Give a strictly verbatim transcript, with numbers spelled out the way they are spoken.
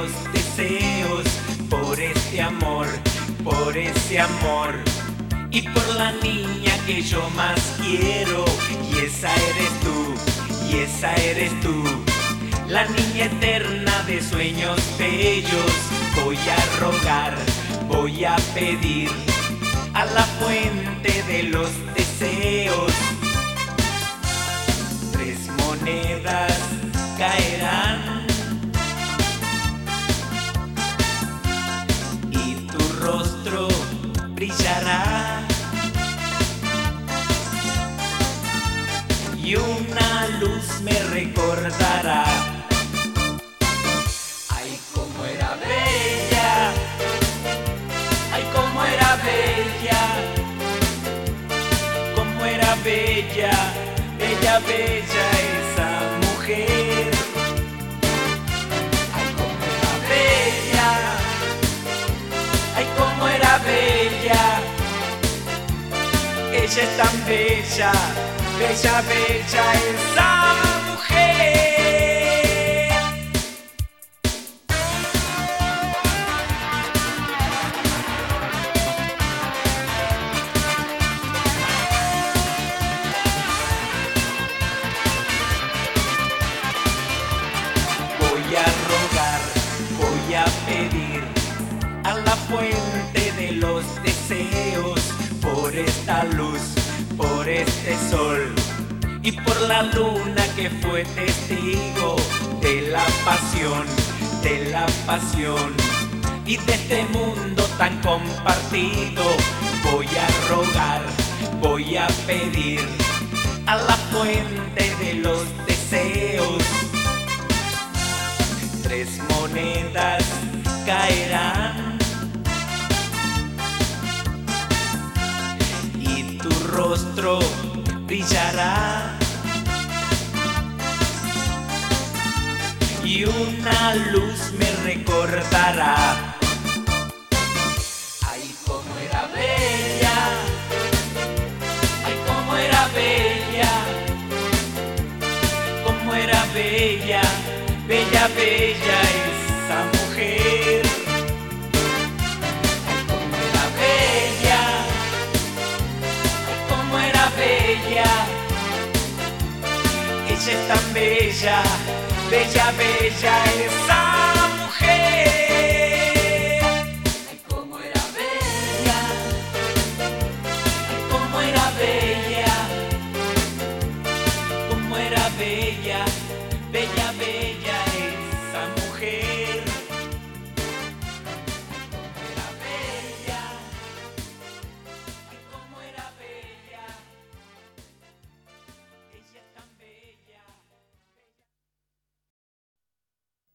los deseos, por este amor, por ese amor. Y por la niña que yo más quiero, y esa eres tú, y esa eres tú. La niña eterna de sueños bellos, voy a rogar, voy a pedir a la fuente de los deseos. Tres monedas caerán y tu rostro brillará y una luz me recordará. Ay, cómo era bella, ay, cómo era bella, cómo era bella, bella, bella esa mujer. Ay, cómo era bella, ay, cómo era bella, ella es tan bella, bella, bella esa mujer. Voy a rogar, voy a pedir a la fuente de los deseos, por esta luz, por este sol y por la luna que fue testigo de la pasión, de la pasión y de este mundo tan compartido. Voy a rogar, voy a pedir a la fuente de los deseos. Tres monedas caerán y tu rostro brillará y una luz me recordará. Ay, cómo era bella, ay, cómo era bella, cómo era bella, bella, bella esa mujer. Ay, cómo era bella, ay, cómo era bella, ella es tan bella, bella, bella esa mujer. Ay, cómo era bella, ay, cómo era bella, cómo era bella, bella, bella.